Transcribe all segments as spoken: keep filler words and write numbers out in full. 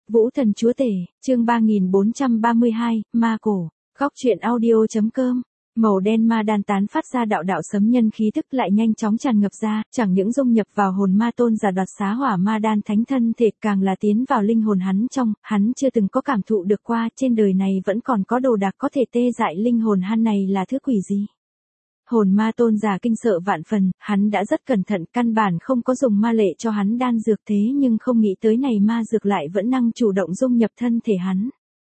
Vũ Thần Chúa Tể, chương ba nghìn bốn trăm ba mươi hai, Ma Cổ, góc truyện audio.com. Màu đen ma đan tán phát ra đạo đạo sấm nhân khí tức lại nhanh chóng tràn ngập ra, chẳng những dung nhập vào hồn ma tôn giả đoạt xá hỏa ma đan thánh thân thể, càng là tiến vào linh hồn hắn trong, hắn chưa từng có cảm thụ được qua, trên đời này vẫn còn có đồ đạc có thể tê dại linh hồn hắn, này là thứ quỷ gì? Hồn ma tôn giả kinh sợ vạn phần, hắn đã rất cẩn thận, căn bản không có dùng ma lệ cho hắn đan dược, thế nhưng không nghĩ tới này ma dược lại vẫn năng chủ động dung nhập thân thể hắn.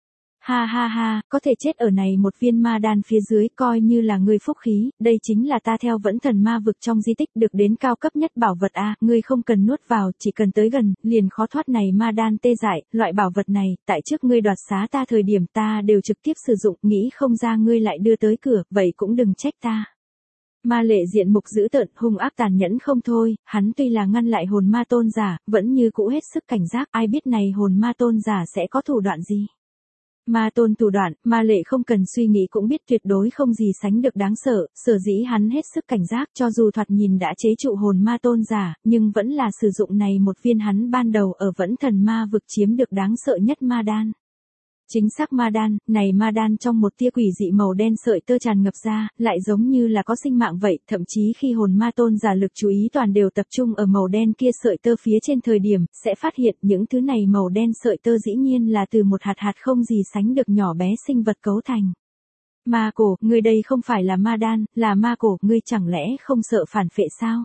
Ha ha ha, có thể chết ở này một viên ma đan phía dưới, coi như là ngươi phúc khí, đây chính là ta theo vẫn thần ma vực trong di tích được đến cao cấp nhất bảo vật a, ngươi không cần nuốt vào, chỉ cần tới gần, liền khó thoát này ma đan tê dại, loại bảo vật này, tại trước ngươi đoạt xá ta thời điểm ta đều trực tiếp sử dụng, nghĩ không ra ngươi lại đưa tới cửa, vậy cũng đừng trách ta. Ma lệ diện mục dữ tợn, hung ác tàn nhẫn không thôi, hắn tuy là ngăn lại hồn ma tôn giả, vẫn như cũ hết sức cảnh giác, ai biết này hồn ma tôn giả sẽ có thủ đoạn gì. Ma tôn thủ đoạn, ma lệ không cần suy nghĩ cũng biết tuyệt đối không gì sánh được đáng sợ, sở dĩ hắn hết sức cảnh giác, cho dù thoạt nhìn đã chế trụ hồn ma tôn giả, nhưng vẫn là sử dụng này một viên hắn ban đầu ở vẫn thần ma vực chiếm được đáng sợ nhất ma đan. Chính xác ma đan, này ma đan trong một tia quỷ dị màu đen sợi tơ tràn ngập ra, lại giống như là có sinh mạng vậy, thậm chí khi hồn ma tôn giả lực chú ý toàn đều tập trung ở màu đen kia sợi tơ phía trên thời điểm, sẽ phát hiện những thứ này màu đen sợi tơ dĩ nhiên là từ một hạt hạt không gì sánh được nhỏ bé sinh vật cấu thành. Ma cổ, ngươi đây không phải là ma đan, là ma cổ, ngươi chẳng lẽ không sợ phản phệ sao?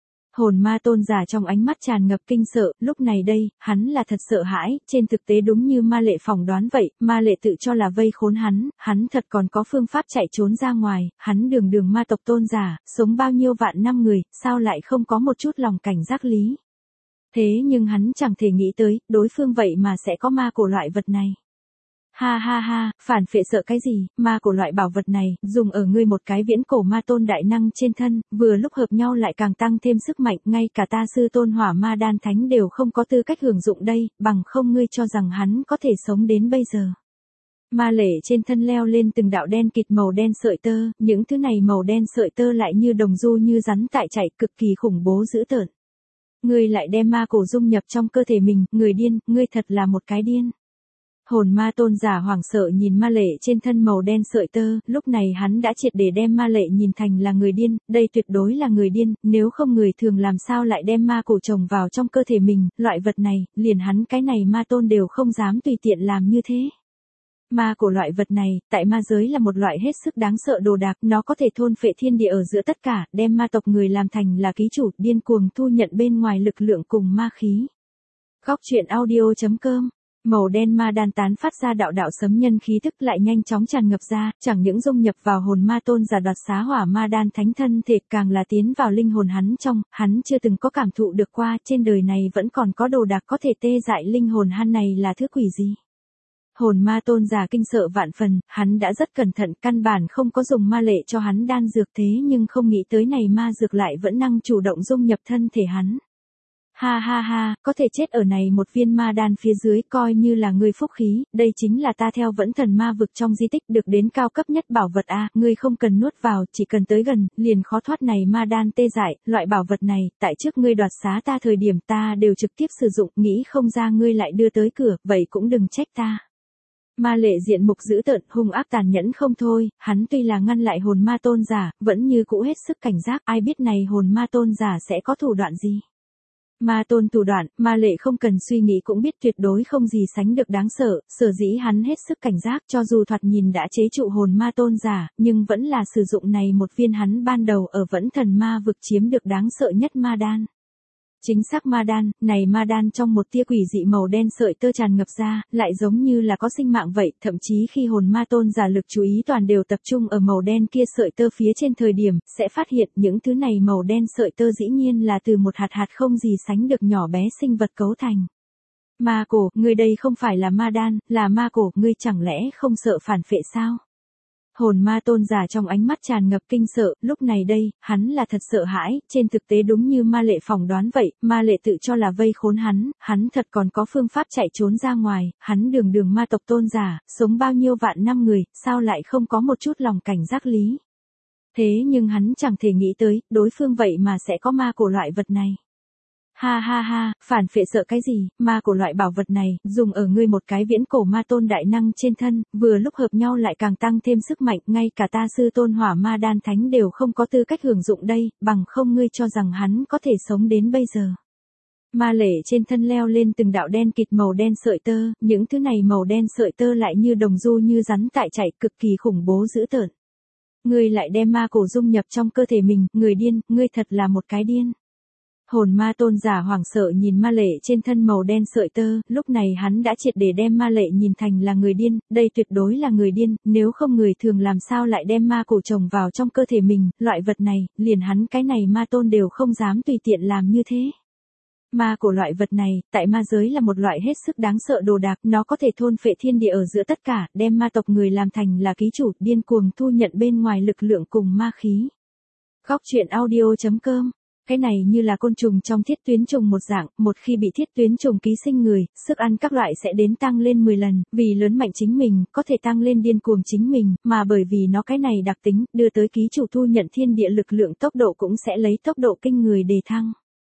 Hồn ma tôn giả trong ánh mắt tràn ngập kinh sợ, lúc này đây, hắn là thật sợ hãi, trên thực tế đúng như ma lệ phỏng đoán vậy, ma lệ tự cho là vây khốn hắn, hắn thật còn có phương pháp chạy trốn ra ngoài, hắn đường đường ma tộc tôn giả, sống bao nhiêu vạn năm người, sao lại không có một chút lòng cảnh giác lý. Thế nhưng hắn chẳng thể nghĩ tới, đối phương vậy mà sẽ có ma cổ loại vật này. Ha ha ha, phản phệ sợ cái gì, ma cổ loại bảo vật này, dùng ở ngươi một cái viễn cổ ma tôn đại năng trên thân, vừa lúc hợp nhau lại càng tăng thêm sức mạnh, ngay cả ta sư tôn hỏa ma đan thánh đều không có tư cách hưởng dụng đây, bằng không ngươi cho rằng hắn có thể sống đến bây giờ. Ma lệ trên thân leo lên từng đạo đen kịt màu đen sợi tơ, những thứ này màu đen sợi tơ lại như đồng du như rắn tại chạy, cực kỳ khủng bố dữ tợn. Ngươi lại đem ma cổ dung nhập trong cơ thể mình, người điên, ngươi thật là một cái điên. Hồn ma tôn giả hoảng sợ nhìn ma lệ trên thân màu đen sợi tơ, lúc này hắn đã triệt để đem ma lệ nhìn thành là người điên, đây tuyệt đối là người điên, nếu không người thường làm sao lại đem ma cổ trồng vào trong cơ thể mình, loại vật này, liền hắn cái này ma tôn đều không dám tùy tiện làm như thế. Ma cổ loại vật này, tại ma giới là một loại hết sức đáng sợ đồ đạc, nó có thể thôn phệ thiên địa ở giữa tất cả, đem ma tộc người làm thành là ký chủ, điên cuồng thu nhận bên ngoài lực lượng cùng ma khí. Góc truyện audio.com. Màu đen ma đan tán phát ra đạo đạo sấm nhân khí tức lại nhanh chóng tràn ngập ra, chẳng những dung nhập vào hồn ma tôn giả đoạt xá hỏa ma đan thánh thân thể, càng là tiến vào linh hồn hắn trong, hắn chưa từng có cảm thụ được qua, trên đời này vẫn còn có đồ đạc có thể tê dại linh hồn hắn, này là thứ quỷ gì? Hồn ma tôn giả kinh sợ vạn phần, hắn đã rất cẩn thận, căn bản không có dùng ma lệ cho hắn đan dược, thế nhưng không nghĩ tới này ma dược lại vẫn năng chủ động dung nhập thân thể hắn. Ha ha ha, có thể chết ở này một viên ma đan phía dưới, coi như là ngươi phúc khí, đây chính là ta theo vẫn thần ma vực trong di tích được đến cao cấp nhất bảo vật a, ngươi không cần nuốt vào, chỉ cần tới gần, liền khó thoát này ma đan tê dại, loại bảo vật này, tại trước ngươi đoạt xá ta thời điểm ta đều trực tiếp sử dụng, nghĩ không ra ngươi lại đưa tới cửa, vậy cũng đừng trách ta. Ma lệ diện mục dữ tợn, hung ác tàn nhẫn không thôi, hắn tuy là ngăn lại hồn ma tôn giả, vẫn như cũ hết sức cảnh giác, ai biết này hồn ma tôn giả sẽ có thủ đoạn gì. Ma tôn thủ đoạn, ma lệ không cần suy nghĩ cũng biết tuyệt đối không gì sánh được đáng sợ, sở dĩ hắn hết sức cảnh giác, cho dù thoạt nhìn đã chế trụ hồn ma tôn giả, nhưng vẫn là sử dụng này một viên hắn ban đầu ở vẫn thần ma vực chiếm được đáng sợ nhất ma đan. Chính xác ma đan, này ma đan trong một tia quỷ dị màu đen sợi tơ tràn ngập ra, lại giống như là có sinh mạng vậy, thậm chí khi hồn ma tôn giả lực chú ý toàn đều tập trung ở màu đen kia sợi tơ phía trên thời điểm, sẽ phát hiện những thứ này màu đen sợi tơ dĩ nhiên là từ một hạt hạt không gì sánh được nhỏ bé sinh vật cấu thành. Ma cổ, ngươi đây không phải là ma đan, là ma cổ, ngươi chẳng lẽ không sợ phản phệ sao? Hồn ma tôn giả trong ánh mắt tràn ngập kinh sợ, lúc này đây, hắn là thật sợ hãi, trên thực tế đúng như ma lệ phỏng đoán vậy, ma lệ tự cho là vây khốn hắn, hắn thật còn có phương pháp chạy trốn ra ngoài, hắn đường đường ma tộc tôn giả, sống bao nhiêu vạn năm người, sao lại không có một chút lòng cảnh giác lý. Thế nhưng hắn chẳng thể nghĩ tới, đối phương vậy mà sẽ có ma cổ loại vật này. Ha ha ha, phản phệ sợ cái gì, ma cổ loại bảo vật này, dùng ở ngươi một cái viễn cổ ma tôn đại năng trên thân, vừa lúc hợp nhau lại càng tăng thêm sức mạnh, ngay cả ta sư tôn hỏa ma đan thánh đều không có tư cách hưởng dụng đây, bằng không ngươi cho rằng hắn có thể sống đến bây giờ. Ma lệ trên thân leo lên từng đạo đen kịt màu đen sợi tơ, những thứ này màu đen sợi tơ lại như đồng du như rắn tại chạy, cực kỳ khủng bố dữ tợn. Ngươi lại đem ma cổ dung nhập trong cơ thể mình, người điên, ngươi thật là một cái điên. Hồn ma tôn giả hoảng sợ nhìn ma lệ trên thân màu đen sợi tơ, lúc này hắn đã triệt để đem ma lệ nhìn thành là người điên, đây tuyệt đối là người điên, nếu không người thường làm sao lại đem ma cổ trồng vào trong cơ thể mình, loại vật này, liền hắn cái này ma tôn đều không dám tùy tiện làm như thế. Ma cổ loại vật này, tại ma giới là một loại hết sức đáng sợ đồ đạc, nó có thể thôn phệ thiên địa ở giữa tất cả, đem ma tộc người làm thành là ký chủ, điên cuồng thu nhận bên ngoài lực lượng cùng ma khí. Góc truyện audio chấm com. Cái này như là côn trùng trong thiết tuyến trùng một dạng, một khi bị thiết tuyến trùng ký sinh người, sức ăn các loại sẽ đến tăng lên mười lần, vì lớn mạnh chính mình, có thể tăng lên điên cuồng chính mình, mà bởi vì nó cái này đặc tính, đưa tới ký chủ thu nhận thiên địa lực lượng tốc độ cũng sẽ lấy tốc độ kinh người đề thăng.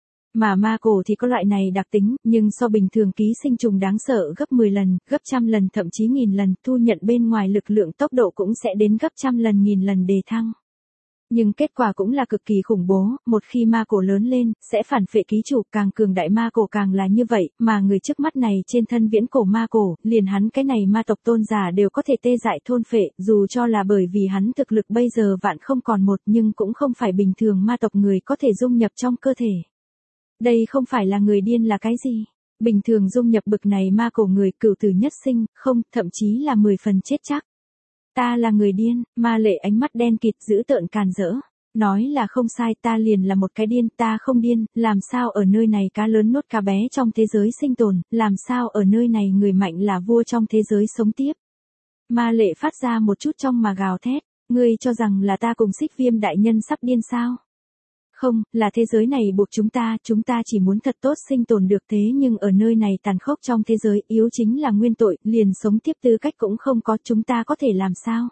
Mà ma cổ thì có loại này đặc tính, nhưng so bình thường ký sinh trùng đáng sợ gấp mười lần, gấp trăm lần thậm chí nghìn lần, thu nhận bên ngoài lực lượng tốc độ cũng sẽ đến gấp trăm lần nghìn lần đề thăng. Nhưng kết quả cũng là cực kỳ khủng bố, một khi ma cổ lớn lên, sẽ phản phệ ký chủ, càng cường đại ma cổ càng là như vậy, mà người trước mắt này trên thân viễn cổ ma cổ, liền hắn cái này ma tộc tôn giả đều có thể tê dại thôn phệ, dù cho là bởi vì hắn thực lực bây giờ vạn không còn một nhưng cũng không phải bình thường ma tộc người có thể dung nhập trong cơ thể. Đây không phải là người điên là cái gì? Bình thường dung nhập bực này ma cổ người cửu tử nhất sinh, không, thậm chí là mười phần chết chắc. Ta là người điên, ma lệ ánh mắt đen kịt dữ tợn càn rỡ. Nói là không sai, ta liền là một cái điên, ta không điên, làm sao ở nơi này cá lớn nuốt cá bé trong thế giới sinh tồn, làm sao ở nơi này người mạnh là vua trong thế giới sống tiếp. Ma lệ phát ra một chút trong mà gào thét, ngươi cho rằng là ta cùng Xích Viêm đại nhân sắp điên sao? Không, là thế giới này buộc chúng ta, chúng ta chỉ muốn thật tốt sinh tồn được thế nhưng ở nơi này tàn khốc trong thế giới, yếu chính là nguyên tội, liền sống tiếp tư cách cũng không có, chúng ta có thể làm sao?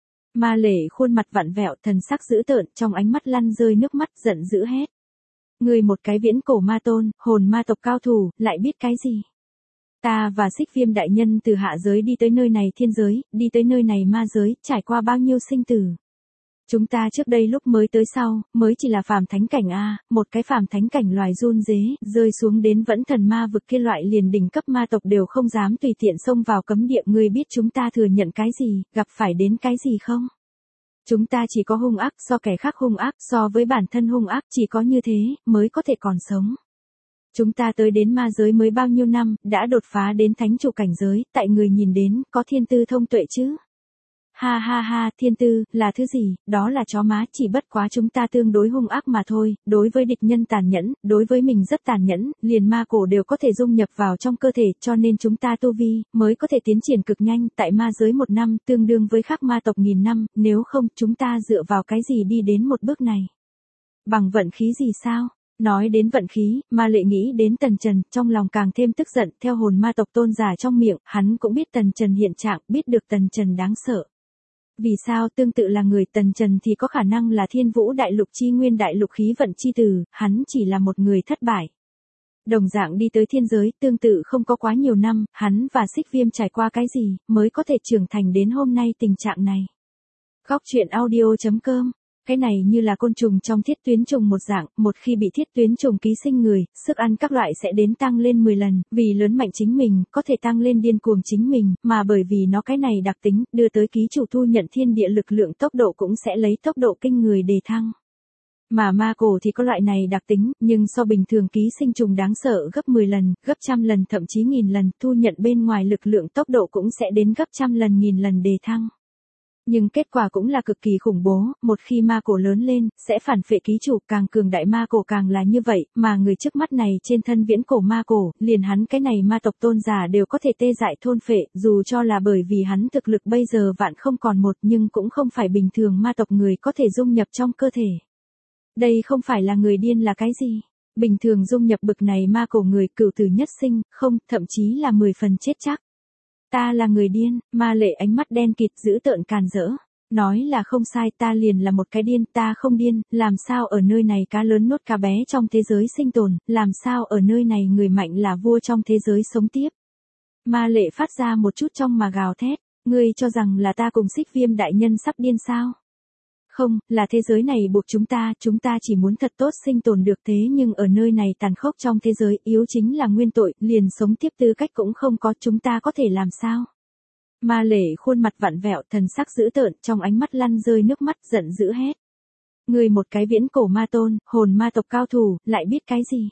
Ma lệ khuôn mặt vặn vẹo, thần sắc dữ tợn, trong ánh mắt lăn rơi nước mắt, giận dữ hét. Người một cái viễn cổ ma tôn, hồn ma tộc cao thủ, lại biết cái gì? Ta và Xích Viêm đại nhân từ hạ giới đi tới nơi này thiên giới, đi tới nơi này ma giới, trải qua bao nhiêu sinh tử. Chúng ta trước đây lúc mới tới sau, mới chỉ là phàm thánh cảnh a, một cái phàm thánh cảnh loài run rế, rơi xuống đến vẫn thần ma vực kia loại liền đỉnh cấp ma tộc đều không dám tùy tiện xông vào cấm địa, ngươi biết chúng ta thừa nhận cái gì, gặp phải đến cái gì không? Chúng ta chỉ có hung ác, so kẻ khác hung ác, so với bản thân hung ác, chỉ có như thế, mới có thể còn sống. Chúng ta tới đến ma giới mới bao nhiêu năm, đã đột phá đến thánh chủ cảnh giới, tại người nhìn đến, có thiên tư thông tuệ chứ? Ha ha ha, thiên tư, là thứ gì, đó là chó má, chỉ bất quá chúng ta tương đối hung ác mà thôi, đối với địch nhân tàn nhẫn, đối với mình rất tàn nhẫn, liền ma cổ đều có thể dung nhập vào trong cơ thể, cho nên chúng ta tu vi, mới có thể tiến triển cực nhanh, tại ma giới một năm, tương đương với khác ma tộc nghìn năm, nếu không, chúng ta dựa vào cái gì đi đến một bước này? Bằng vận khí gì sao? Nói đến vận khí, ma lệ nghĩ đến Tần Trần, trong lòng càng thêm tức giận, theo hồn ma tộc tôn giả trong miệng, hắn cũng biết Tần Trần hiện trạng, biết được Tần Trần đáng sợ. Vì sao tương tự là người Tần Trần thì có khả năng là thiên vũ đại lục chi nguyên đại lục khí vận chi tử, hắn chỉ là một người thất bại. Đồng dạng đi tới thiên giới, tương tự không có quá nhiều năm, hắn và Xích Viêm trải qua cái gì, mới có thể trưởng thành đến hôm nay tình trạng này. Góc truyện audio chấm com. Cái này như là côn trùng trong thiết tuyến trùng một dạng, một khi bị thiết tuyến trùng ký sinh người, sức ăn các loại sẽ đến tăng lên mười lần, vì lớn mạnh chính mình, có thể tăng lên điên cuồng chính mình, mà bởi vì nó cái này đặc tính, đưa tới ký chủ thu nhận thiên địa lực lượng tốc độ cũng sẽ lấy tốc độ kinh người đề thăng. Mà ma cổ thì có loại này đặc tính, nhưng so bình thường ký sinh trùng đáng sợ gấp mười lần, gấp trăm lần thậm chí nghìn lần, thu nhận bên ngoài lực lượng tốc độ cũng sẽ đến gấp trăm lần nghìn lần đề thăng. Nhưng kết quả cũng là cực kỳ khủng bố, một khi ma cổ lớn lên, sẽ phản phệ ký chủ, càng cường đại ma cổ càng là như vậy, mà người trước mắt này trên thân viễn cổ ma cổ, liền hắn cái này ma tộc tôn giả đều có thể tê dại thôn phệ, dù cho là bởi vì hắn thực lực bây giờ vạn không còn một nhưng cũng không phải bình thường ma tộc người có thể dung nhập trong cơ thể. Đây không phải là người điên là cái gì? Bình thường dung nhập bực này ma cổ người cửu tử nhất sinh, không, thậm chí là mười phần chết chắc. Ta là người điên, ma lệ ánh mắt đen kịt dữ tợn càn rỡ. Nói là không sai, ta liền là một cái điên, ta không điên, làm sao ở nơi này cá lớn nuốt cá bé trong thế giới sinh tồn, làm sao ở nơi này người mạnh là vua trong thế giới sống tiếp. Ma Lệ phát ra một chút trong mà gào thét, ngươi cho rằng là ta cùng Xích Viêm đại nhân sắp điên sao? Không, là thế giới này buộc chúng ta, chúng ta chỉ muốn thật tốt sinh tồn được, thế nhưng ở nơi này tàn khốc trong thế giới, yếu chính là nguyên tội, liền sống tiếp tư cách cũng không có, chúng ta có thể làm sao? Ma Lệ khuôn mặt vặn vẹo, thần sắc dữ tợn, trong ánh mắt lăn rơi nước mắt, giận dữ hét. Ngươi một cái viễn cổ ma tôn, hồn ma tộc cao thủ, lại biết cái gì?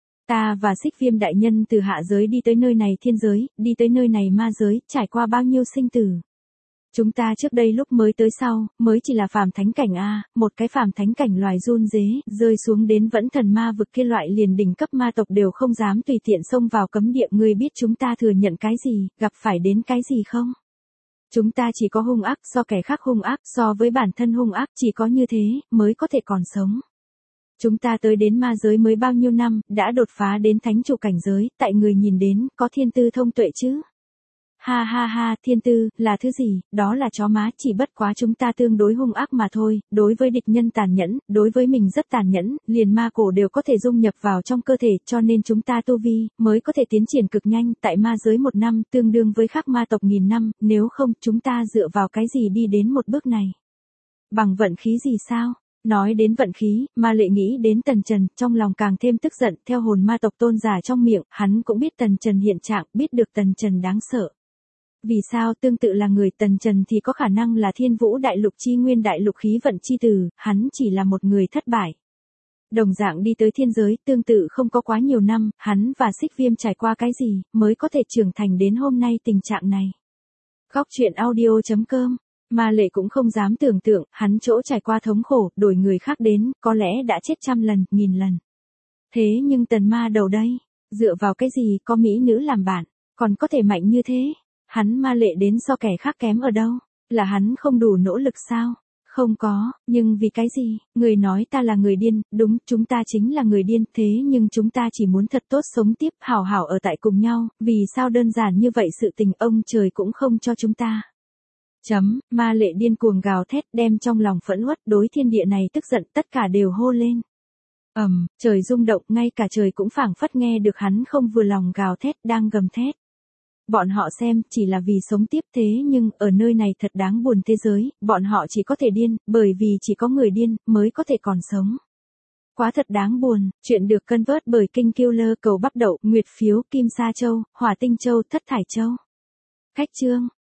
Ta và Xích Viêm đại nhân từ hạ giới đi tới nơi này thiên giới, đi tới nơi này ma giới, trải qua bao nhiêu sinh tử. Chúng ta trước đây lúc mới tới sau, mới chỉ là phàm thánh cảnh a, một cái phàm thánh cảnh loài run rế, rơi xuống đến vẫn thần ma vực kia loại liền đỉnh cấp ma tộc đều không dám tùy tiện xông vào cấm địa, ngươi biết chúng ta thừa nhận cái gì, gặp phải đến cái gì không? Chúng ta chỉ có hung ác, so kẻ khác hung ác, so với bản thân hung ác, chỉ có như thế, mới có thể còn sống. Chúng ta tới đến ma giới mới bao nhiêu năm, đã đột phá đến thánh chủ cảnh giới, tại người nhìn đến, có thiên tư thông tuệ chứ? Ha ha ha, thiên tư, là thứ gì, đó là chó má, chỉ bất quá chúng ta tương đối hung ác mà thôi, đối với địch nhân tàn nhẫn, đối với mình rất tàn nhẫn, liền ma cổ đều có thể dung nhập vào trong cơ thể, cho nên chúng ta tu vi, mới có thể tiến triển cực nhanh, tại ma giới một năm, tương đương với khác ma tộc nghìn năm, nếu không, chúng ta dựa vào cái gì đi đến một bước này? Bằng vận khí gì sao? Nói đến vận khí, Ma Lệ nghĩ đến Tần Trần, trong lòng càng thêm tức giận, theo hồn ma tộc tôn giả trong miệng, hắn cũng biết Tần Trần hiện trạng, biết được Tần Trần đáng sợ. Vì sao tương tự là người Tần Trần thì có khả năng là thiên vũ đại lục chi nguyên đại lục khí vận chi từ, hắn chỉ là một người thất bại. Đồng dạng đi tới thiên giới, tương tự không có quá nhiều năm, hắn và Xích Viêm trải qua cái gì, mới có thể trưởng thành đến hôm nay tình trạng này. Góc truyện audio chấm com. Ma Lệ cũng không dám tưởng tượng, hắn chỗ trải qua thống khổ, đổi người khác đến, có lẽ đã chết trăm lần, nghìn lần. Thế nhưng tần ma đầu đây, dựa vào cái gì có mỹ nữ làm bạn, còn có thể mạnh như thế? Hắn Ma Lệ đến so kẻ khác kém ở đâu? Là hắn không đủ nỗ lực sao? Không có, nhưng vì cái gì? Người nói ta là người điên, đúng, chúng ta chính là người điên, thế nhưng chúng ta chỉ muốn thật tốt sống tiếp, hảo hảo ở tại cùng nhau, vì sao đơn giản như vậy sự tình ông trời cũng không cho chúng ta. Chấm, Ma Lệ điên cuồng gào thét, đem trong lòng phẫn uất đối thiên địa này tức giận, tất cả đều hô lên. Ầm, um, trời rung động, ngay cả trời cũng phảng phất nghe được hắn không vừa lòng gào thét đang gầm thét. Bọn họ xem, chỉ là vì sống tiếp, thế nhưng, ở nơi này thật đáng buồn thế giới, bọn họ chỉ có thể điên, bởi vì chỉ có người điên, mới có thể còn sống. Quá thật đáng buồn, chuyện được cân vớt bởi Kinh Killer, cầu bắp đậu, nguyệt phiếu, kim sa châu, hỏa tinh châu, thất thải châu. Khách chương.